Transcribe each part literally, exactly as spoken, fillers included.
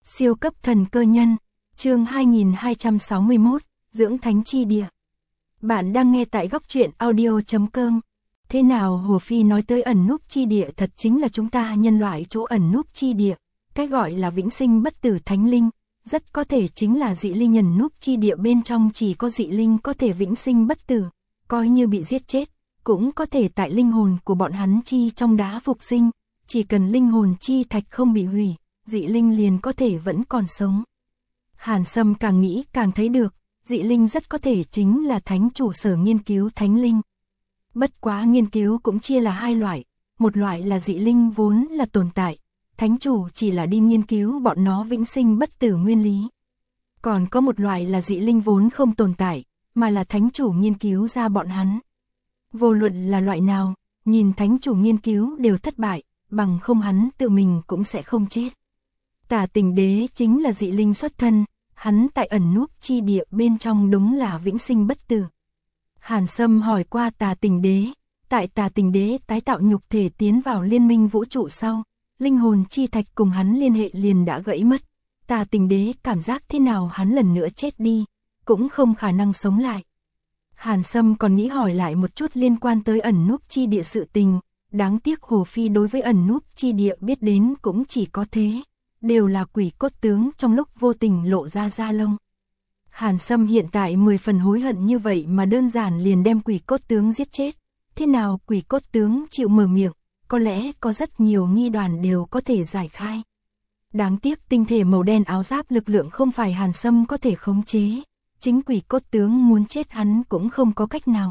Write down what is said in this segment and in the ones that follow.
Siêu cấp thần cơ nhân, chương hai nghìn hai trăm sáu mươi mốt, dưỡng thánh chi địa. Bạn đang nghe tại góc truyện audio chấm com. Thế nào Hồ Phi nói tới ẩn núp chi địa thật chính là chúng ta nhân loại chỗ ẩn núp chi địa, cái gọi là vĩnh sinh bất tử thánh linh, rất có thể chính là dị linh ẩn núp chi địa bên trong chỉ có dị linh có thể vĩnh sinh bất tử, coi như bị giết chết, cũng có thể tại linh hồn của bọn hắn chi trong đá phục sinh, chỉ cần linh hồn chi thạch không bị hủy, dị linh liền có thể vẫn còn sống. Hàn Sâm càng nghĩ càng thấy được, dị linh rất có thể chính là thánh chủ sở nghiên cứu thánh linh. Bất quá nghiên cứu cũng chia là hai loại, một loại là dị linh vốn là tồn tại, thánh chủ chỉ là đi nghiên cứu bọn nó vĩnh sinh bất tử nguyên lý. Còn có một loại là dị linh vốn không tồn tại, mà là thánh chủ nghiên cứu ra bọn hắn. Vô luận là loại nào, nhìn thánh chủ nghiên cứu đều thất bại, bằng không hắn tự mình cũng sẽ không chết. Tả Tình Đế chính là dị linh xuất thân, hắn tại ẩn núp chi địa bên trong đúng là vĩnh sinh bất tử. Hàn Sâm hỏi qua Tả Tình Đế, tại Tả Tình Đế tái tạo nhục thể tiến vào liên minh vũ trụ sau, linh hồn chi thạch cùng hắn liên hệ liền đã gãy mất. Tả Tình Đế cảm giác thế nào hắn lần nữa chết đi, cũng không khả năng sống lại. Hàn Sâm còn nghĩ hỏi lại một chút liên quan tới ẩn núp chi địa sự tình, đáng tiếc Hồ Phi đối với ẩn núp chi địa biết đến cũng chỉ có thế, đều là quỷ cốt tướng trong lúc vô tình lộ ra da lông. Hàn Sâm hiện tại mười phần hối hận như vậy mà đơn giản liền đem quỷ cốt tướng giết chết, thế nào quỷ cốt tướng chịu mở miệng, có lẽ có rất nhiều nghi đoàn đều có thể giải khai. Đáng tiếc tinh thể màu đen áo giáp lực lượng không phải Hàn Sâm có thể khống chế, chính quỷ cốt tướng muốn chết hắn cũng không có cách nào.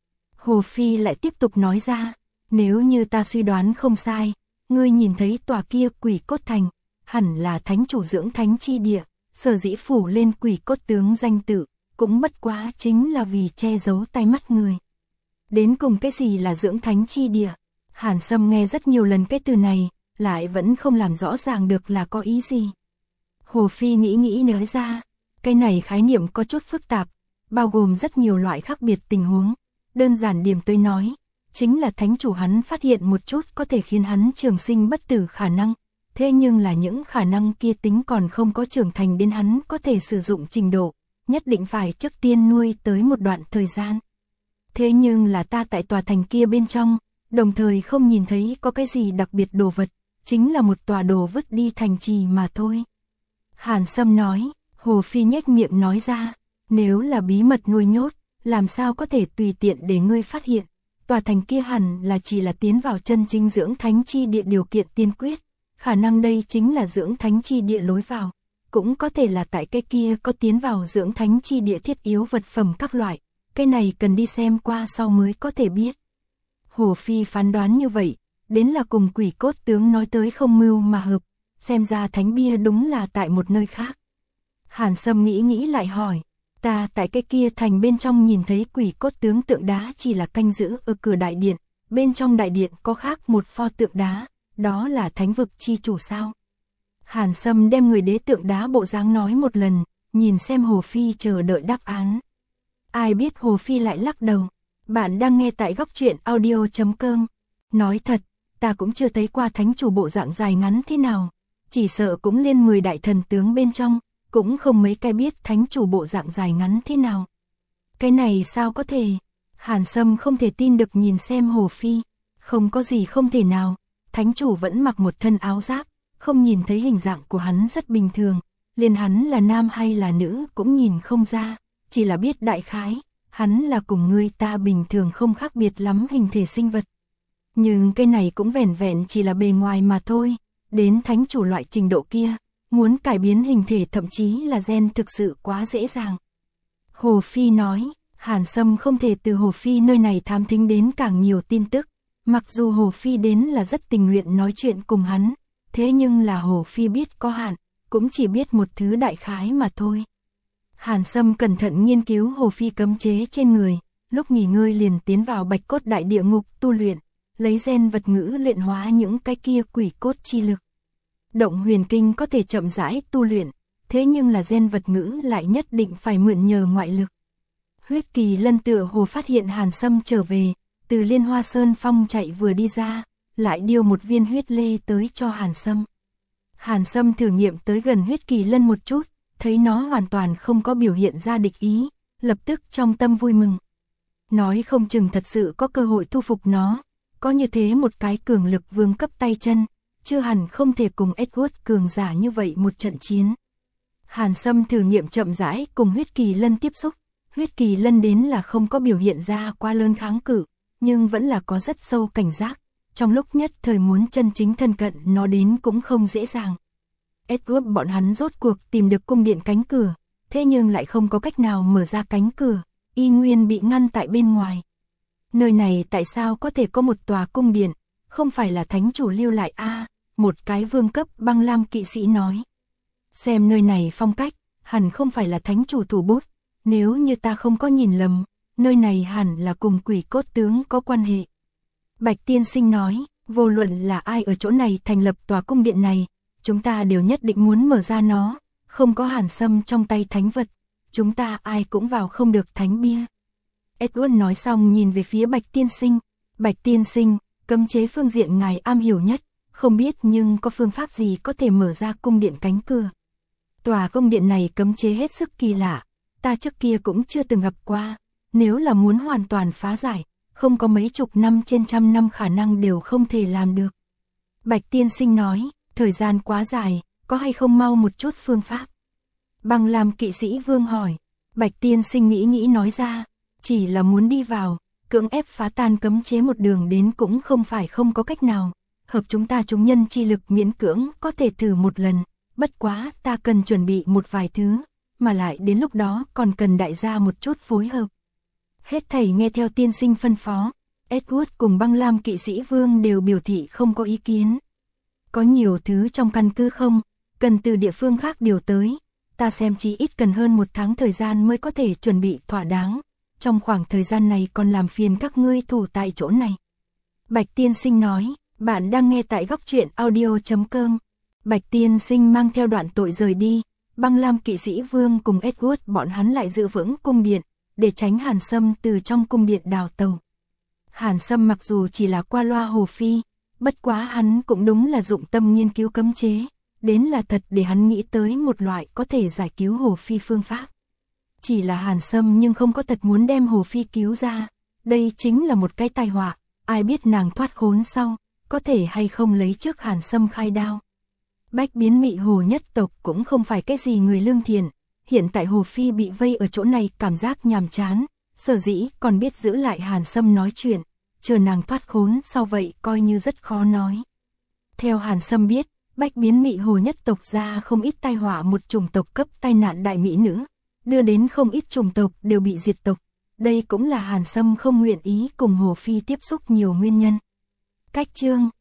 Hồ Phi lại tiếp tục nói ra, nếu như ta suy đoán không sai, ngươi nhìn thấy tòa kia quỷ cốt thành, hẳn là thánh chủ dưỡng thánh chi địa, sở dĩ phủ lên quỷ cốt tướng danh tự, cũng bất quá chính là vì che giấu tai mắt người. Đến cùng cái gì là dưỡng thánh chi địa? Hàn Sâm nghe rất nhiều lần cái từ này, lại vẫn không làm rõ ràng được là có ý gì. Hồ Phi nghĩ nghĩ nói ra, cái này khái niệm có chút phức tạp, bao gồm rất nhiều loại khác biệt tình huống. Đơn giản điểm tôi nói, chính là thánh chủ hắn phát hiện một chút có thể khiến hắn trường sinh bất tử khả năng, thế nhưng là những khả năng kia tính còn không có trưởng thành đến hắn có thể sử dụng trình độ, nhất định phải trước tiên nuôi tới một đoạn thời gian. Thế nhưng là ta tại tòa thành kia bên trong, đồng thời không nhìn thấy có cái gì đặc biệt đồ vật, chính là một tòa đồ vứt đi thành trì mà thôi. Hàn Sâm nói, Hồ Phi nhếch miệng nói ra, nếu là bí mật nuôi nhốt, làm sao có thể tùy tiện để ngươi phát hiện, tòa thành kia hẳn là chỉ là tiến vào chân chính dưỡng thánh chi địa điều kiện tiên quyết, khả năng đây chính là dưỡng thánh chi địa lối vào, cũng có thể là tại cái kia có tiến vào dưỡng thánh chi địa thiết yếu vật phẩm các loại, cái này cần đi xem qua sau mới có thể biết. Hồ Phi phán đoán như vậy, đến là cùng quỷ cốt tướng nói tới không mưu mà hợp, xem ra thánh bia đúng là tại một nơi khác. Hàn Sâm nghĩ nghĩ lại hỏi, ta tại cái kia thành bên trong nhìn thấy quỷ cốt tướng tượng đá chỉ là canh giữ ở cửa đại điện, bên trong đại điện có khác một pho tượng đá, đó là thánh vực chi chủ sao? Hàn Sâm đem người đế tượng đá bộ dáng nói một lần, nhìn xem Hồ Phi chờ đợi đáp án. Ai biết Hồ Phi lại lắc đầu, bạn đang nghe tại góc truyện audio chấm com. Nói thật, ta cũng chưa thấy qua thánh chủ bộ dạng dài ngắn thế nào, chỉ sợ cũng liên mười đại thần tướng bên trong, cũng không mấy cái biết thánh chủ bộ dạng dài ngắn thế nào. Cái này sao có thể? Hàn Sâm không thể tin được nhìn xem Hồ Phi, không có gì không thể nào, thánh chủ vẫn mặc một thân áo giáp, không nhìn thấy hình dạng của hắn rất bình thường, liền hắn là nam hay là nữ cũng nhìn không ra, chỉ là biết đại khái, hắn là cùng người ta bình thường không khác biệt lắm hình thể sinh vật. Nhưng cái này cũng vẻn vẹn chỉ là bề ngoài mà thôi, đến thánh chủ loại trình độ kia, muốn cải biến hình thể thậm chí là gen thực sự quá dễ dàng. Hồ Phi nói, Hàn Sâm không thể từ Hồ Phi nơi này thám thính đến càng nhiều tin tức, mặc dù Hồ Phi đến là rất tình nguyện nói chuyện cùng hắn, thế nhưng là Hồ Phi biết có hạn, cũng chỉ biết một thứ đại khái mà thôi. Hàn Sâm cẩn thận nghiên cứu Hồ Phi cấm chế trên người, lúc nghỉ ngơi liền tiến vào bạch cốt đại địa ngục tu luyện, lấy gen vật ngữ luyện hóa những cái kia quỷ cốt chi lực. Động huyền kinh có thể chậm rãi tu luyện, thế nhưng là gen vật ngữ lại nhất định phải mượn nhờ ngoại lực. Huyết Kỳ Lân tựa hồ phát hiện Hàn Sâm trở về, từ Liên Hoa Sơn Phong chạy vừa đi ra, lại điêu một viên huyết lê tới cho Hàn Sâm. Hàn Sâm thử nghiệm tới gần huyết kỳ lân một chút, thấy nó hoàn toàn không có biểu hiện ra địch ý, lập tức trong tâm vui mừng. Nói không chừng thật sự có cơ hội thu phục nó, có như thế một cái cường lực vương cấp tay chân, chưa hẳn không thể cùng Edward cường giả như vậy một trận chiến. Hàn Sâm thử nghiệm chậm rãi cùng huyết kỳ lân tiếp xúc, huyết kỳ lân đến là không có biểu hiện ra quá lớn kháng cự, nhưng vẫn là có rất sâu cảnh giác, trong lúc nhất thời muốn chân chính thân cận nó đến cũng không dễ dàng. Edward bọn hắn rốt cuộc tìm được cung điện cánh cửa, thế nhưng lại không có cách nào mở ra cánh cửa, y nguyên bị ngăn tại bên ngoài. Nơi này tại sao có thể có một tòa cung điện, không phải là thánh chủ lưu lại a? À, một cái vương cấp băng lam kỵ sĩ nói. Xem nơi này phong cách, hẳn không phải là thánh chủ thủ bút, nếu như ta không có nhìn lầm, nơi này hẳn là cùng quỷ cốt tướng có quan hệ. Bạch tiên sinh nói, vô luận là ai ở chỗ này thành lập tòa cung điện này, chúng ta đều nhất định muốn mở ra nó, không có Hàn Sâm trong tay thánh vật, chúng ta ai cũng vào không được thánh bia. Edward nói xong nhìn về phía Bạch tiên sinh, Bạch tiên sinh, cấm chế phương diện ngài am hiểu nhất, không biết nhưng có phương pháp gì có thể mở ra cung điện cánh cửa. Tòa cung điện này cấm chế hết sức kỳ lạ, ta trước kia cũng chưa từng gặp qua, nếu là muốn hoàn toàn phá giải, không có mấy chục năm trên trăm năm khả năng đều không thể làm được. Bạch tiên sinh nói, thời gian quá dài, có hay không mau một chút phương pháp? Băng lam kỵ sĩ vương hỏi, Bạch tiên sinh nghĩ nghĩ nói ra, chỉ là muốn đi vào, cưỡng ép phá tan cấm chế một đường đến cũng không phải không có cách nào, hợp chúng ta chúng nhân chi lực miễn cưỡng có thể thử một lần, bất quá ta cần chuẩn bị một vài thứ, mà lại đến lúc đó còn cần đại gia một chút phối hợp. Hết thảy nghe theo tiên sinh phân phó, Edward cùng băng lam kỵ sĩ vương đều biểu thị không có ý kiến. Có nhiều thứ trong căn cứ không, cần từ địa phương khác điều tới, ta xem chỉ ít cần hơn một tháng thời gian mới có thể chuẩn bị thỏa đáng, trong khoảng thời gian này còn làm phiền các ngươi thủ tại chỗ này. Bạch tiên sinh nói, bạn đang nghe tại góc truyện audio chấm com. Bạch tiên sinh mang theo đoạn tội rời đi, băng lam kỵ sĩ vương cùng Edward bọn hắn lại giữ vững cung điện, để tránh Hàn Sâm từ trong cung điện đào tàu. Hàn Sâm mặc dù chỉ là qua loa hồ phi, bất quá hắn cũng đúng là dụng tâm nghiên cứu cấm chế, đến là thật để hắn nghĩ tới một loại có thể giải cứu hồ phi phương pháp. Chỉ là Hàn Sâm nhưng không có thật muốn đem hồ phi cứu ra, đây chính là một cái tai họa, ai biết nàng thoát khốn sau, có thể hay không lấy trước Hàn Sâm khai đao. Bách biến mị hồ nhất tộc cũng không phải cái gì người lương thiện, hiện tại hồ phi bị vây ở chỗ này cảm giác nhàm chán, sở dĩ còn biết giữ lại Hàn Sâm nói chuyện, chờ nàng thoát khốn sau vậy coi như rất khó nói. Theo Hàn Sâm biết, bách biến mị hồ nhất tộc ra không ít tai họa một chủng tộc cấp tai nạn đại mỹ nữ, đưa đến không ít chủng tộc đều bị diệt tộc, đây cũng là Hàn Sâm không nguyện ý cùng hồ phi tiếp xúc nhiều nguyên nhân. Cách chương